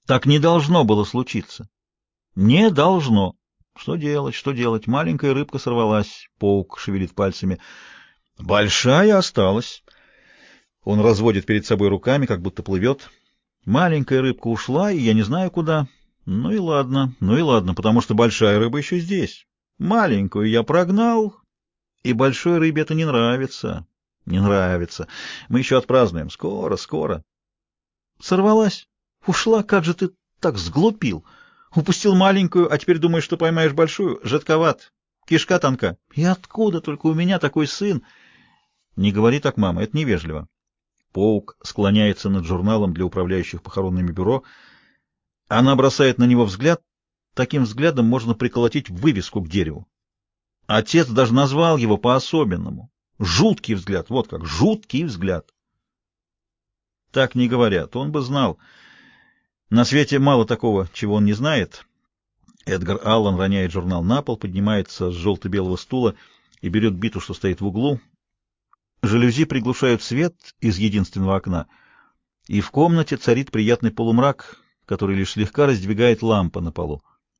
Так не должно было случиться. Не должно. Что делать, что делать? Маленькая рыбка сорвалась. Паук шевелит пальцами. Большая осталась. Он разводит перед собой руками, как будто плывет. Маленькая рыбка ушла, и я не знаю куда. Ну и ладно, потому что большая рыба еще здесь. Маленькую я прогнал, и большой рыбе это не нравится. Не нравится. Мы еще отпразднуем. Скоро, скоро. Сорвалась. Ушла. Как же ты так сглупил? Упустил маленькую, а теперь думаешь, что поймаешь большую? Жидковат. Кишка тонка. И откуда только у меня такой сын? Не говори так, мама, это невежливо. Паук склоняется над журналом для управляющих похоронными бюро. Она бросает на него взгляд. Таким взглядом можно приколотить вывеску к дереву. Отец даже назвал его по-особенному. Жуткий взгляд, вот как, жуткий взгляд. Так не говорят, он бы знал. На свете мало такого, чего он не знает. Эдгар Аллан роняет журнал на пол, поднимается с желто-белого стула и берет биту, что стоит в углу. Жалюзи приглушают свет из единственного окна, и в комнате царит приятный полумрак, который лишь слегка раздвигает лампа на полу.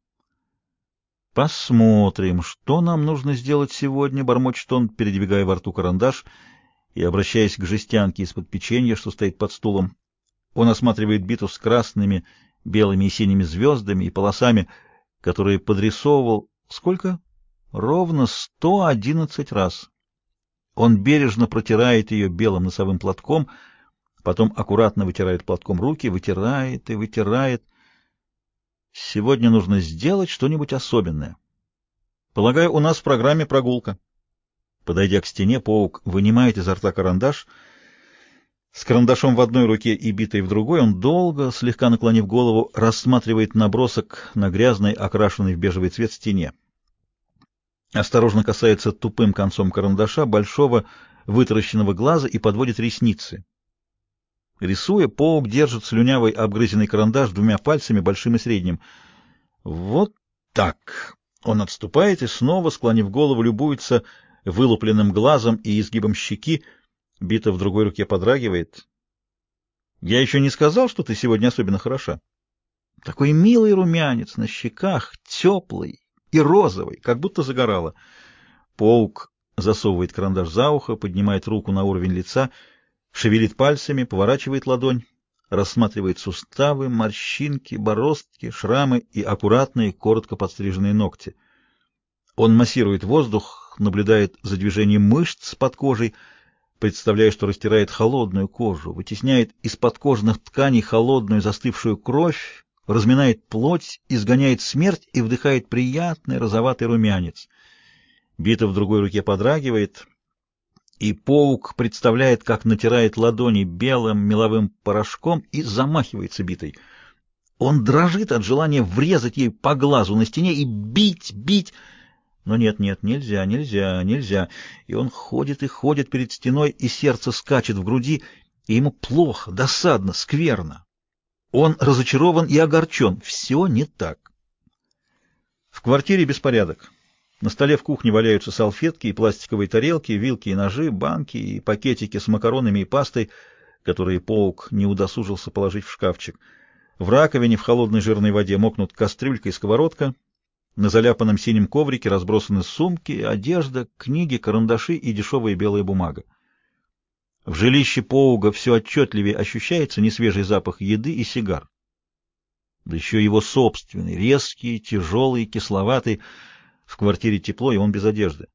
«Посмотрим, что нам нужно сделать сегодня», — бормочет он, передвигая во рту карандаш и обращаясь к жестянке из-под печенья, что стоит под стулом. Он осматривает биту с красными, белыми и синими звездами и полосами, которые подрисовывал... Сколько? Ровно 111 раз. Он бережно протирает ее белым носовым платком, потом аккуратно вытирает платком руки, вытирает и вытирает. Сегодня нужно сделать что-нибудь особенное. Полагаю, у нас в программе прогулка. Подойдя к стене, паук вынимает изо рта карандаш. С карандашом в одной руке и битой в другой он долго, слегка наклонив голову, рассматривает набросок на грязной, окрашенной в бежевый цвет стене. Осторожно касается тупым концом карандаша большого вытаращенного глаза и подводит ресницы. Рисуя, паук держит слюнявый обгрызенный карандаш двумя пальцами, большим и средним. Вот так. Он отступает и снова, склонив голову, любуется вылупленным глазом и изгибом щеки. Бита в другой руке подрагивает. «Я еще не сказал, что ты сегодня особенно хороша. Такой милый румянец на щеках, теплый и розовый, как будто загорала». Паук засовывает карандаш за ухо, поднимает руку на уровень лица, шевелит пальцами, поворачивает ладонь, рассматривает суставы, морщинки, бороздки, шрамы и аккуратные, коротко подстриженные ногти. Он массирует воздух, наблюдает за движением мышц под кожей, представляя, что растирает холодную кожу, вытесняет из подкожных тканей холодную застывшую кровь, разминает плоть, изгоняет смерть и вдыхает приятный розоватый румянец. Бита в другой руке подрагивает, и паук представляет, как натирает ладони белым меловым порошком и замахивается битой. Он дрожит от желания врезать ей по глазу на стене и бить, бить. Но нет, нет, нельзя, нельзя, нельзя. И он ходит и ходит перед стеной, и сердце скачет в груди, и ему плохо, досадно, скверно. Он разочарован и огорчен. Все не так. В квартире беспорядок. На столе в кухне валяются салфетки и пластиковые тарелки, вилки и ножи, банки и пакетики с макаронами и пастой, которые паук не удосужился положить в шкафчик. В раковине в холодной жирной воде мокнут кастрюлька и сковородка. На заляпанном синем коврике разбросаны сумки, одежда, книги, карандаши и дешевая белая бумага. В жилище Поуга все отчетливее ощущается несвежий запах еды и сигар. Да еще его собственный, резкий, тяжелый, кисловатый. В квартире тепло, и он без одежды.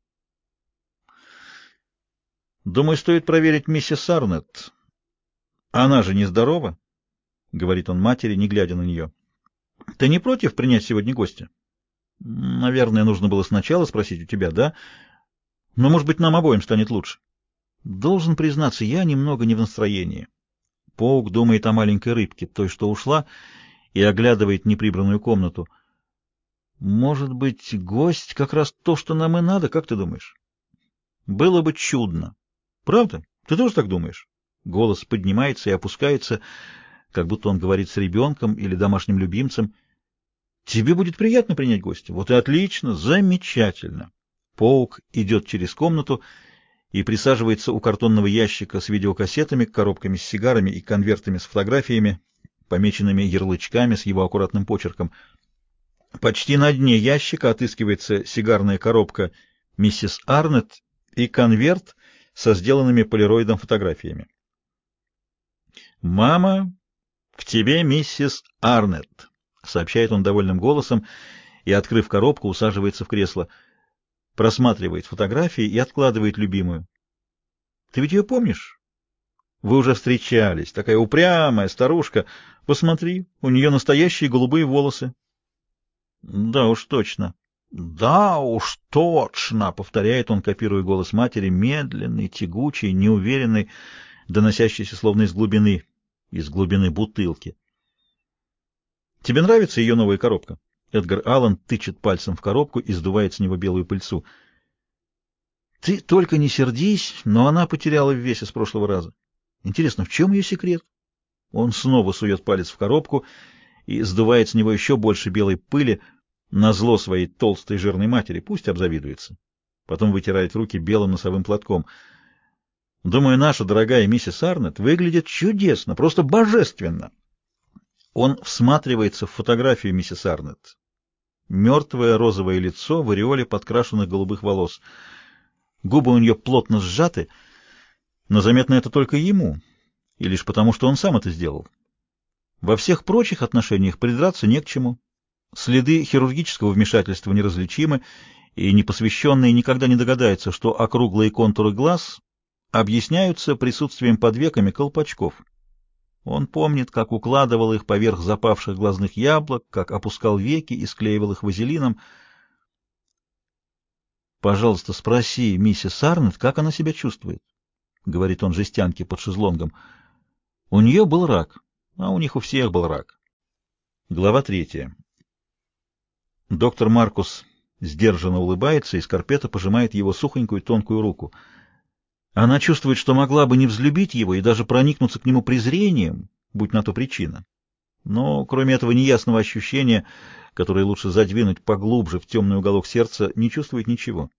«Думаю, стоит проверить миссис Арнетт. Она же нездорова», — говорит он матери, не глядя на нее. «Ты не против принять сегодня гостя?» «Наверное, нужно было сначала спросить у тебя, да? Но, может быть, нам обоим станет лучше». «Должен признаться, я немного не в настроении». Паук думает о маленькой рыбке, той, что ушла, и оглядывает неприбранную комнату. «Может быть, гость как раз то, что нам и надо, как ты думаешь?» «Было бы чудно». «Правда? Ты тоже так думаешь?» Голос поднимается и опускается, как будто он говорит с ребенком или домашним любимцем. «Тебе будет приятно принять гостя?» «Вот и отлично, замечательно». Паук идет через комнату и присаживается у картонного ящика с видеокассетами, коробками с сигарами и конвертами с фотографиями. помеченными ярлычками с его аккуратным почерком. Почти на дне ящика отыскивается сигарная коробка «Миссис Арнетт» и конверт со сделанными полироидом фотографиями. «Мама, к тебе миссис Арнетт», — сообщает он довольным голосом и, открыв коробку, усаживается в кресло, просматривает фотографии и откладывает любимую. «Ты ведь ее помнишь? Вы уже встречались. Такая упрямая старушка. Посмотри, у нее настоящие голубые волосы». «Да уж точно». «Да уж точно», — повторяет он, копируя голос матери, медленный, тягучий, неуверенный, доносящийся словно из глубины бутылки. «Тебе нравится ее новая коробка?» Эдгар Аллан тычет пальцем в коробку и сдувает с него белую пыльцу. «Ты только не сердись, но она потеряла в весе с прошлого раза. Интересно, в чем ее секрет?» Он снова сует палец в коробку и сдувает с него еще больше белой пыли, назло своей толстой жирной матери, пусть обзавидуется. Потом вытирает руки белым носовым платком. «Думаю, наша дорогая миссис Арнетт выглядит чудесно, просто божественно». Он всматривается в фотографию миссис Арнетт. Мертвое розовое лицо в ореоле подкрашенных голубых волос. Губы у нее плотно сжаты, но заметно это только ему, и лишь потому, что он сам это сделал. Во всех прочих отношениях придраться не к чему. Следы хирургического вмешательства неразличимы, и непосвященные никогда не догадаются, что округлые контуры глаз объясняются присутствием под веками колпачков. Он помнит, как укладывал их поверх запавших глазных яблок, как опускал веки и склеивал их вазелином. «Пожалуйста, спроси миссис Арнетт, как она себя чувствует», — говорит он жестянке под шезлонгом. «У нее был рак, а у них у всех был рак». Глава 3. Доктор Маркус сдержанно улыбается, и Скарпета пожимает его сухонькую тонкую руку. Она чувствует, что могла бы не взлюбить его и даже проникнуться к нему презрением, будь на то причина. Но, кроме этого неясного ощущения, которое лучше задвинуть поглубже в темный уголок сердца, не чувствует ничего.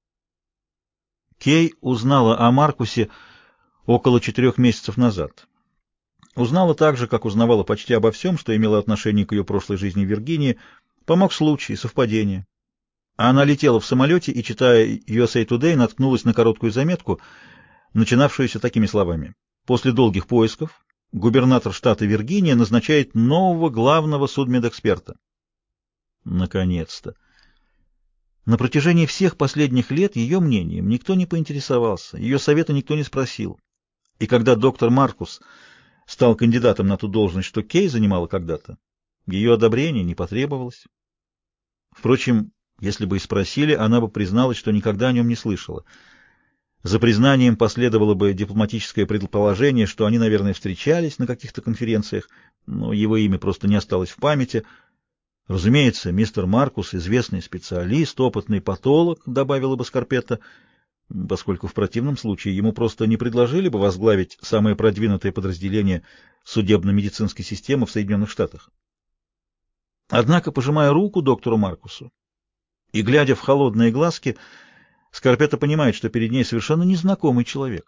Кей узнала о Маркусе около 4 месяцев назад. Узнала так же, как узнавала почти обо всем, что имело отношение к ее прошлой жизни в Виргинии. Помог случай, совпадение. Она летела в самолете и, читая USA Today, наткнулась на короткую заметку, начинавшуюся такими словами. После долгих поисков губернатор штата Виргиния назначает нового главного судмедэксперта. Наконец-то. На протяжении всех последних лет ее мнением никто не поинтересовался, ее совета никто не спросил. И когда доктор Маркус стал кандидатом на ту должность, что Кей занимала когда-то, ее одобрения не потребовалось. Впрочем, если бы и спросили, она бы призналась, что никогда о нем не слышала. За признанием последовало бы дипломатическое предположение, что они, наверное, встречались на каких-то конференциях, но его имя просто не осталось в памяти. Разумеется, мистер Маркус — известный специалист, опытный патолог, добавила бы Скарпетта, поскольку в противном случае ему просто не предложили бы возглавить самое продвинутое подразделение судебно-медицинской системы в Соединенных Штатах. Однако, пожимая руку доктору Маркусу и глядя в холодные глазки, Скарпетта понимает, что перед ней совершенно незнакомый человек.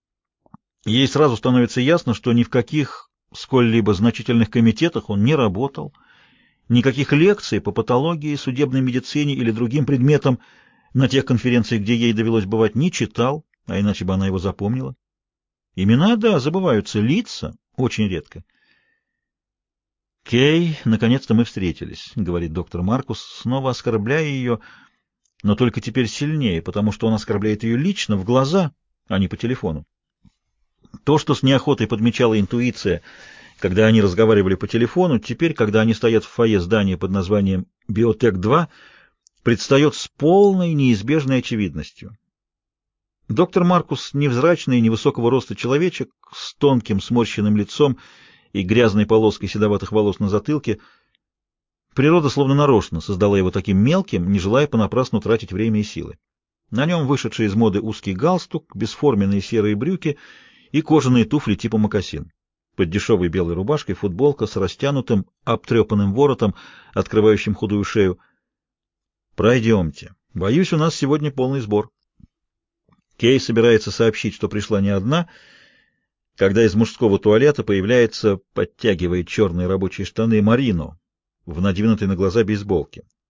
Ей сразу становится ясно, что ни в каких сколь-либо значительных комитетах он не работал, никаких лекций по патологии, судебной медицине или другим предметам на тех конференциях, где ей довелось бывать, не читал, а иначе бы она его запомнила. Имена, да, забываются, лица очень редко. «Кей, наконец-то мы встретились», — говорит доктор Маркус, снова оскорбляя ее, но только теперь сильнее, потому что он оскорбляет ее лично, в глаза, а не по телефону. То, что с неохотой подмечала интуиция, когда они разговаривали по телефону, теперь, когда они стоят в фойе здания под названием «Биотек-2», предстает с полной неизбежной очевидностью. Доктор Маркус — невзрачный, невысокого роста человечек с тонким сморщенным лицом и грязной полоской седоватых волос на затылке. Природа словно нарочно создала его таким мелким, не желая понапрасну тратить время и силы. На нем вышедший из моды узкий галстук, бесформенные серые брюки и кожаные туфли типа мокасин. Под дешевой белой рубашкой футболка с растянутым, обтрепанным воротом, открывающим худую шею. «Пройдемте. Боюсь, у нас сегодня полный сбор». Кей собирается сообщить, что пришла не одна, когда из мужского туалета появляется, подтягивая черные рабочие штаны, Марино в надвинутой на глаза бейсболке.